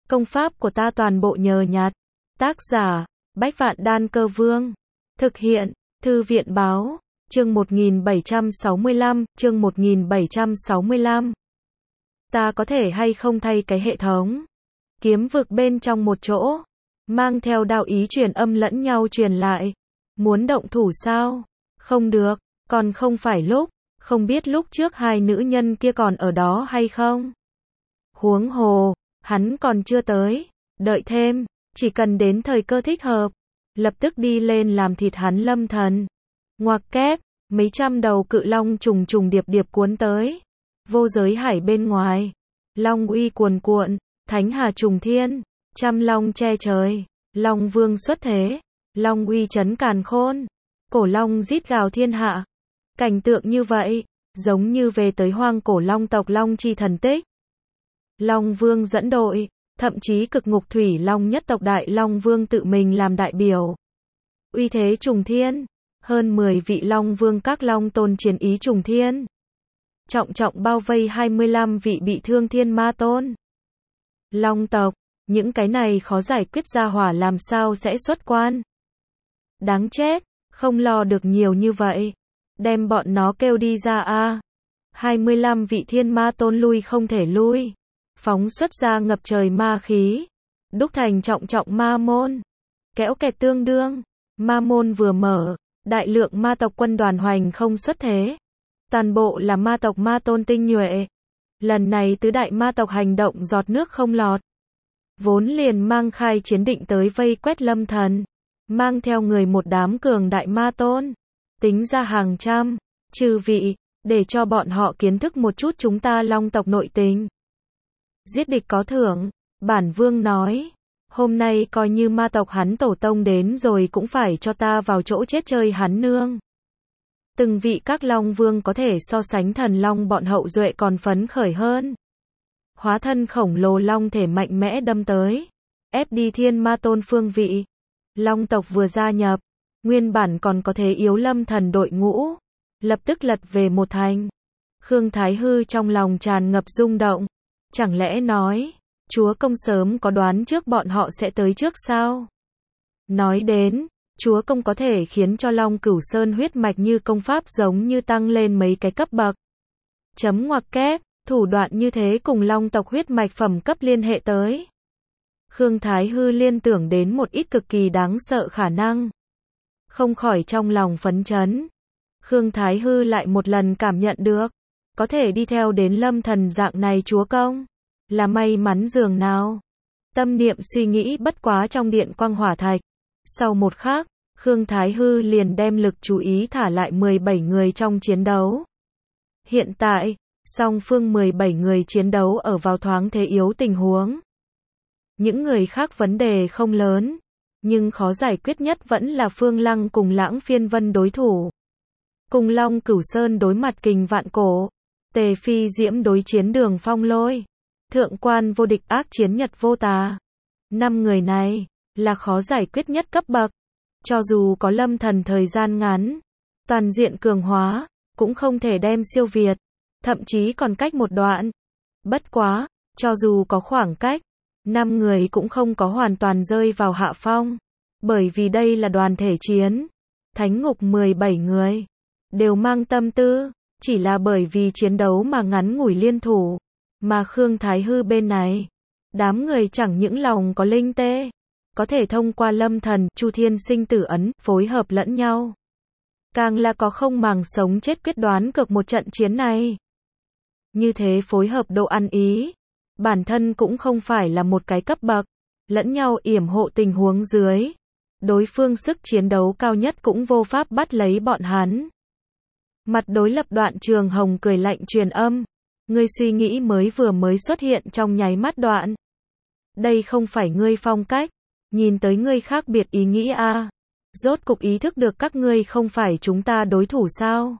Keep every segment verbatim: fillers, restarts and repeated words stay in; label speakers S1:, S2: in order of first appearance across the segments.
S1: Công pháp của ta toàn bộ nhờ nhặt. Tác giả, Bách Vạn Đan Cơ Vương. Thực hiện, Thư viện Báo. Chương một nghìn bảy trăm sáu mươi lăm, chương một nghìn bảy trăm sáu mươi lăm. Ta có thể hay không thay cái hệ thống kiếm vực bên trong một chỗ, mang theo đạo ý truyền âm lẫn nhau truyền lại. Muốn động thủ sao? Không được, còn không phải lúc, không biết lúc trước hai nữ nhân kia còn ở đó hay không? Huống hồ, hắn còn chưa tới, đợi thêm, chỉ cần đến thời cơ thích hợp, lập tức đi lên làm thịt hắn Lâm Thần. Ngoặc kép, mấy trăm đầu cự long trùng trùng điệp điệp cuốn tới. Vô giới hải bên ngoài, long uy cuồn cuộn, thánh hà trùng thiên, trăm long che trời, long vương xuất thế, long uy chấn càn khôn, cổ long rít gào thiên hạ. Cảnh tượng như vậy, giống như về tới hoang cổ long tộc long chi thần tích. Long vương dẫn đội, thậm chí cực ngục thủy long nhất tộc đại long vương tự mình làm đại biểu. Uy thế trùng thiên, hơn mười vị long vương các long tôn chiến ý trùng thiên. Trọng trọng bao vây hai mươi lăm vị bị thương thiên ma tôn. Long tộc, những cái này khó giải quyết ra hỏa làm sao sẽ xuất quan. Đáng chết, không lo được nhiều như vậy. Đem bọn nó kêu đi ra a. hai mươi lăm vị thiên ma tôn lui không thể lui. Phóng xuất ra ngập trời ma khí. Đúc thành trọng trọng ma môn. Kéo kẹt tương đương. Ma môn vừa mở, đại lượng ma tộc quân đoàn hoành không xuất thế. Toàn bộ là ma tộc ma tôn tinh nhuệ. Lần này tứ đại ma tộc hành động giọt nước không lọt. Vốn liền mang khai chiến định tới vây quét Lâm Thần. Mang theo người một đám cường đại ma tôn. Tính ra hàng trăm, trừ vị, để cho bọn họ kiến thức một chút chúng ta long tộc nội tình. Giết địch có thưởng, bản vương nói. Hôm nay coi như ma tộc hắn tổ tông đến rồi cũng phải cho ta vào chỗ chết chơi hắn nương. Từng vị các long vương có thể so sánh thần long bọn hậu duệ còn phấn khởi hơn. Hóa thân khổng lồ long thể mạnh mẽ đâm tới. Ép đi thiên ma tôn phương vị. Long tộc vừa gia nhập. Nguyên bản còn có thế yếu Lâm Thần đội ngũ. Lập tức lật về một thành. Khương Thái Hư trong lòng tràn ngập rung động. Chẳng lẽ nói, chúa công sớm có đoán trước bọn họ sẽ tới trước sao? Nói đến, chúa công có thể khiến cho Long Cửu Sơn huyết mạch như công pháp giống như tăng lên mấy cái cấp bậc. Chấm ngoặc kép, thủ đoạn như thế cùng Long tộc huyết mạch phẩm cấp liên hệ tới. Khương Thái Hư liên tưởng đến một ít cực kỳ đáng sợ khả năng. Không khỏi trong lòng phấn chấn. Khương Thái Hư lại một lần cảm nhận được. Có thể đi theo đến Lâm Thần dạng này chúa công. Là may mắn dường nào. Tâm niệm suy nghĩ bất quá trong điện quang hỏa thạch. Sau một khắc, Khương Thái Hư liền đem lực chú ý thả lại mười bảy người trong chiến đấu. Hiện tại, song phương mười bảy người chiến đấu ở vào thoáng thế yếu tình huống. Những người khác vấn đề không lớn. Nhưng khó giải quyết nhất vẫn là Phương Lăng cùng Lãng Phiên Vân đối thủ. Cùng Long Cửu Sơn đối mặt Kình Vạn Cổ. Tề Phi Diễm đối chiến Đường Phong Lôi. Thượng quan vô địch ác chiến Nhật Vô Tà. Năm người này, là khó giải quyết nhất cấp bậc. Cho dù có Lâm Thần thời gian ngắn, toàn diện cường hóa, cũng không thể đem siêu việt. Thậm chí còn cách một đoạn. Bất quá, cho dù có khoảng cách, năm người cũng không có hoàn toàn rơi vào hạ phong. Bởi vì đây là đoàn thể chiến. Thánh ngục mười bảy người. Đều mang tâm tư. Chỉ là bởi vì chiến đấu mà ngắn ngủi liên thủ. Mà Khương Thái Hư bên này. Đám người chẳng những lòng có linh tê. Có thể thông qua Lâm Thần, Chu Thiên sinh tử ấn, phối hợp lẫn nhau. Càng là có không màng sống chết quyết đoán cược một trận chiến này. Như thế phối hợp độ ăn ý. Bản thân cũng không phải là một cái cấp bậc. Lẫn nhau yểm hộ tình huống dưới. Đối phương sức chiến đấu cao nhất cũng vô pháp bắt lấy bọn hắn. Mặt đối lập Đoạn Trường Hồng cười lạnh truyền âm. Ngươi suy nghĩ mới vừa mới xuất hiện trong nháy mắt Đoạn. Đây không phải ngươi phong cách. Nhìn tới ngươi khác biệt ý nghĩ a. À. Rốt cục ý thức được các ngươi không phải chúng ta đối thủ sao?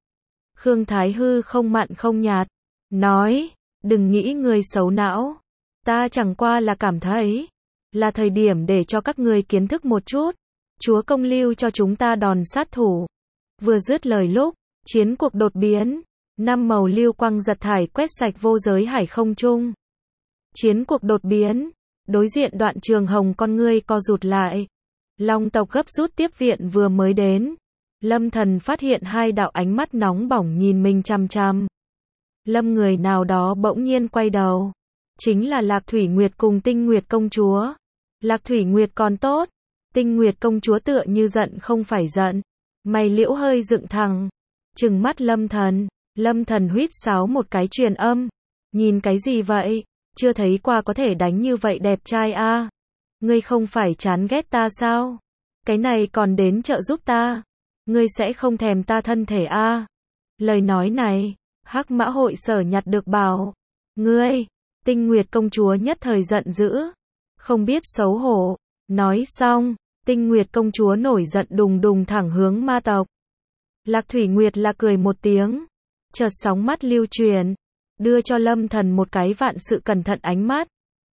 S1: Khương Thái Hư không mặn không nhạt. Nói, đừng nghĩ ngươi xấu não. Ta chẳng qua là cảm thấy. Là thời điểm để cho các ngươi kiến thức một chút. Chúa công lưu cho chúng ta đòn sát thủ. Vừa dứt lời lúc. Chiến cuộc đột biến, năm màu lưu quang giật thải quét sạch vô giới hải không trung. Chiến cuộc đột biến, Đối diện Đoạn Trường Hồng con ngươi co rụt lại. Long tộc gấp rút tiếp viện vừa mới đến. Lâm Thần phát hiện hai đạo ánh mắt nóng bỏng nhìn mình chằm chằm. Lâm người nào đó bỗng nhiên quay đầu. Chính là Lạc Thủy Nguyệt cùng Tinh Nguyệt công chúa. Lạc Thủy Nguyệt còn tốt. Tinh Nguyệt công chúa tựa như giận không phải giận. Mày liễu hơi dựng thẳng. Trừng mắt Lâm Thần. Lâm Thần huýt sáo một cái truyền âm. Nhìn cái gì vậy? Chưa thấy qua có thể đánh như vậy đẹp trai a. À? Ngươi không phải chán ghét ta sao? Cái này còn đến trợ giúp ta. Ngươi sẽ không thèm ta thân thể a. À? Lời nói này, Hắc Mã hội Sở nhặt được bảo. Ngươi, Tinh Nguyệt công chúa nhất thời giận dữ. Không biết xấu hổ. Nói xong, Tinh Nguyệt công chúa nổi giận đùng đùng thẳng hướng ma tộc. Lạc Thủy Nguyệt là cười một tiếng. Chợt sóng mắt lưu truyền. Đưa cho Lâm Thần một cái vạn sự cẩn thận ánh mắt.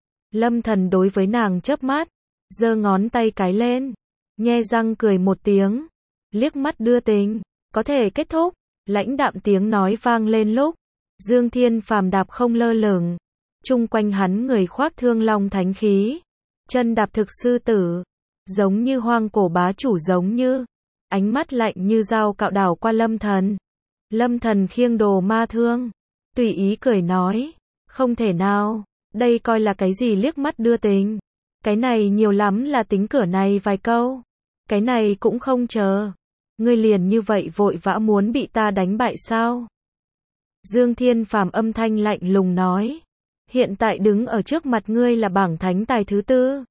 S1: Lâm Thần đối với nàng chớp mắt. Giơ ngón tay cái lên. Nhe răng cười một tiếng. Liếc mắt đưa tình. Có thể kết thúc. Lãnh đạm tiếng nói vang lên lúc. Dương Thiên Phàm đạp không lơ lửng. Chung quanh hắn người khoác thương long thánh khí. Chân đạp thực sư tử. Giống như hoang cổ bá chủ giống như. Ánh mắt lạnh như dao cạo đảo qua Lâm Thần. Lâm Thần khiêng đồ ma thương. Tùy ý cười nói. Không thể nào. Đây coi là cái gì liếc mắt đưa tình. Cái này nhiều lắm là tính cửa này vài câu. Cái này cũng không chờ. Ngươi liền như vậy vội vã muốn bị ta đánh bại sao? Dương Thiên Phàm âm thanh lạnh lùng nói. Hiện tại đứng ở trước mặt ngươi là bảng thánh tài thứ tư.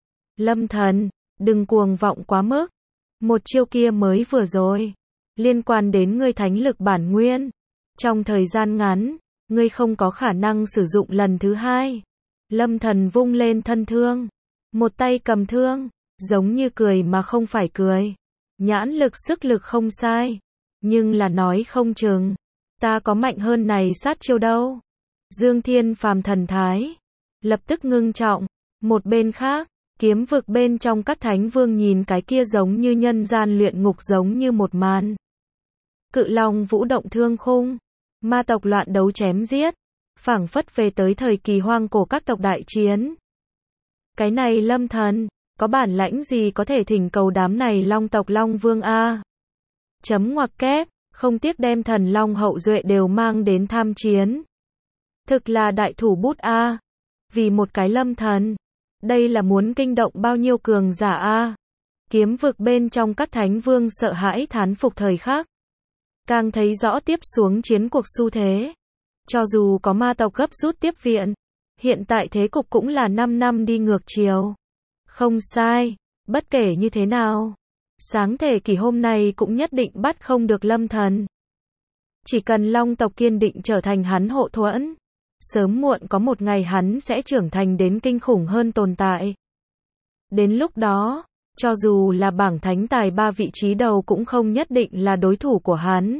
S1: Lâm Thần, đừng cuồng vọng quá mức. Một chiêu kia mới vừa rồi. Liên quan đến ngươi thánh lực bản nguyên. Trong thời gian ngắn, ngươi không có khả năng sử dụng lần thứ hai. Lâm Thần vung lên thân thương. Một tay cầm thương. Giống như cười mà không phải cười. Nhãn lực sức lực không sai. Nhưng là nói không chừng. Ta có mạnh hơn này sát chiêu đâu. Dương Thiên Phàm thần thái. Lập tức ngưng trọng. Một bên khác, kiếm vực bên trong các thánh vương nhìn cái kia giống như nhân gian luyện ngục giống như một màn. Cự long vũ động thương khung. Ma tộc loạn đấu chém giết. Phảng phất về tới thời kỳ hoang cổ các tộc đại chiến. Cái này Lâm Thần. Có bản lãnh gì có thể thỉnh cầu đám này long tộc long vương a? Chấm ngoặc kép. Không tiếc đem thần long hậu duệ đều mang đến tham chiến. Thực là đại thủ bút a. Vì một cái Lâm Thần. Đây là muốn kinh động bao nhiêu cường giả a. Kiếm vực bên trong các thánh vương sợ hãi thán phục thời khắc. Càng thấy rõ tiếp xuống chiến cuộc xu thế. Cho dù có ma tộc gấp rút tiếp viện. Hiện tại thế cục cũng là năm năm đi ngược chiều. Không sai. Bất kể như thế nào. Sáng thể kỷ hôm nay cũng nhất định bắt không được Lâm Thần. Chỉ cần long tộc kiên định trở thành hắn hộ thuẫn. Sớm muộn có một ngày hắn sẽ trưởng thành đến kinh khủng hơn tồn tại. Đến lúc đó, cho dù là bảng thánh tài ba vị trí đầu cũng không nhất định là đối thủ của hắn.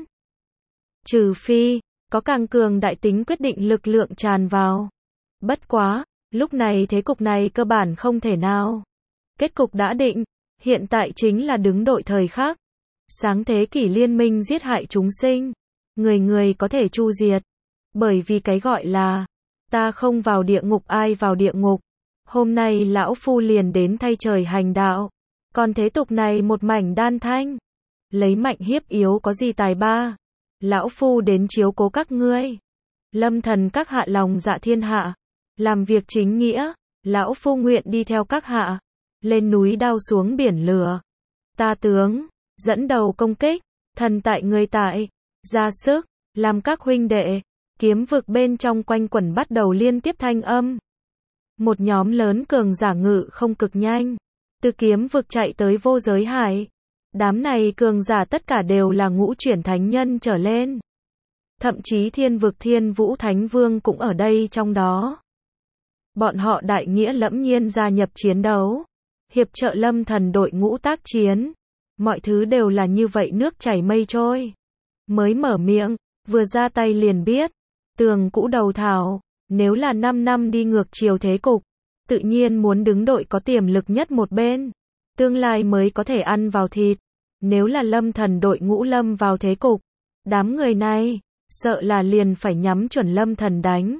S1: Trừ phi, có càng cường đại tính quyết định lực lượng tràn vào. Bất quá, lúc này thế cục này cơ bản không thể nào. Kết cục đã định, hiện tại chính là đứng đội thời khắc. Sáng thế kỷ liên minh giết hại chúng sinh. Người người có thể chu diệt. Bởi vì cái gọi là, ta không vào địa ngục ai vào địa ngục. Hôm nay lão phu liền đến thay trời hành đạo. Còn thế tục này một mảnh đan thanh. Lấy mạnh hiếp yếu có gì tài ba. Lão phu đến chiếu cố các ngươi. Lâm Thần các hạ lòng dạ thiên hạ. Làm việc chính nghĩa. Lão phu nguyện đi theo các hạ. Lên núi đao xuống biển lửa. Ta tướng, dẫn đầu công kích. Thần tại người tại. Ra sức, làm các huynh đệ. Kiếm vực bên trong quanh quẩn bắt đầu liên tiếp thanh âm. Một nhóm lớn cường giả ngự không cực nhanh. Từ kiếm vực chạy tới vô giới hải. Đám này cường giả tất cả đều là ngũ chuyển thánh nhân trở lên. Thậm chí thiên vực thiên vũ thánh vương cũng ở đây trong đó. Bọn họ đại nghĩa lẫm nhiên gia nhập chiến đấu. Hiệp trợ Lâm Thần đội ngũ tác chiến. Mọi thứ đều là như vậy nước chảy mây trôi. Mới mở miệng, vừa ra tay liền biết. Tường cũ đầu thảo, nếu là năm năm đi ngược chiều thế cục, tự nhiên muốn đứng đội có tiềm lực nhất một bên. Tương lai mới có thể ăn vào thịt. Nếu là Lâm Thần đội ngũ lâm vào thế cục, đám người này, sợ là liền phải nhắm chuẩn Lâm Thần đánh.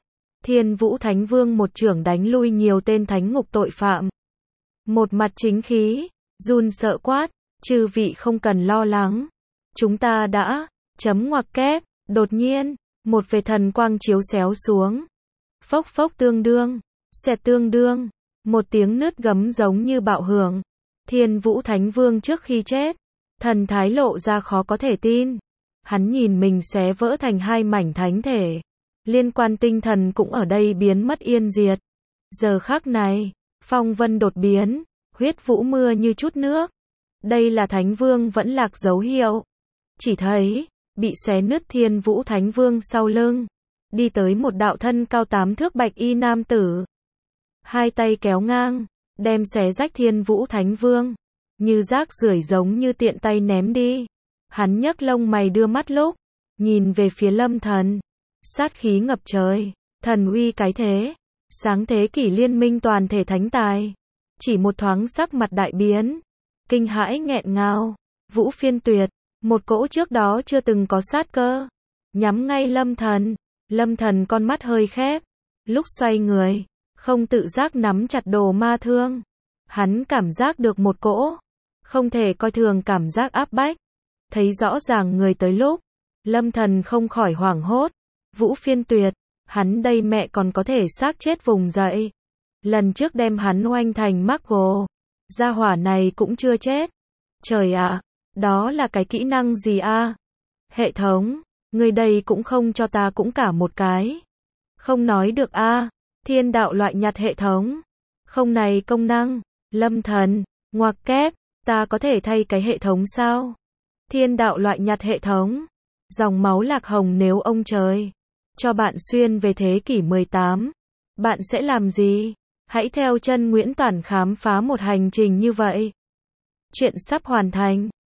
S1: Thiên Vũ Thánh Vương một chưởng đánh lui nhiều tên thánh ngục tội phạm. Một mặt chính khí, run sợ quát, chư vị không cần lo lắng. Chúng ta đã, chấm ngoặc kép, đột nhiên, một vệt thần quang chiếu xéo xuống. Phốc phốc tương đương, xẹt tương đương, một tiếng nứt gấm giống như bạo hưởng. Thiên Vũ Thánh Vương trước khi chết, thần thái lộ ra khó có thể tin. Hắn nhìn mình xé vỡ thành hai mảnh thánh thể. Liên quan tinh thần cũng ở đây biến mất yên diệt. Giờ khắc này, phong vân đột biến, huyết vũ mưa như chút nước. Đây là Thánh Vương vẫn lạc dấu hiệu. Chỉ thấy, bị xé nứt Thiên Vũ Thánh Vương sau lưng, đi tới một đạo thân cao tám thước bạch y nam tử. Hai tay kéo ngang, đem xé rách Thiên Vũ Thánh Vương, như rác rưởi giống như tiện tay ném đi. Hắn nhấc lông mày đưa mắt lúc, nhìn về phía Lâm Thần. Sát khí ngập trời, thần uy cái thế, sáng thế kỷ liên minh toàn thể thánh tài. Chỉ một thoáng sắc mặt đại biến, kinh hãi nghẹn ngào, Vũ Phiên Tuyệt, một cỗ trước đó chưa từng có sát cơ, nhắm ngay Lâm Thần. Lâm Thần con mắt hơi khép, lúc xoay người, không tự giác nắm chặt đồ ma thương. Hắn cảm giác được một cỗ, không thể coi thường cảm giác áp bách. Thấy rõ ràng người tới lúc, Lâm Thần không khỏi hoảng hốt. Vũ Phiên Tuyệt, hắn đây mẹ còn có thể xác chết vùng dậy. Lần trước đem hắn oanh thành mắc gồ, gia hỏa này cũng chưa chết. Trời ạ, đó là cái kỹ năng gì a? Hệ thống, người đây cũng không cho ta cũng cả một cái. Không nói được a, thiên đạo loại nhặt hệ thống. Không này công năng, Lâm Thần, ngoặc kép, ta có thể thay cái hệ thống sao? Thiên đạo loại nhặt hệ thống. Dòng máu lạc hồng nếu ông trời cho bạn xuyên về thế kỷ mười tám, bạn sẽ làm gì? Hãy theo chân Nguyễn Toản khám phá một hành trình như vậy. Chuyện sắp hoàn thành.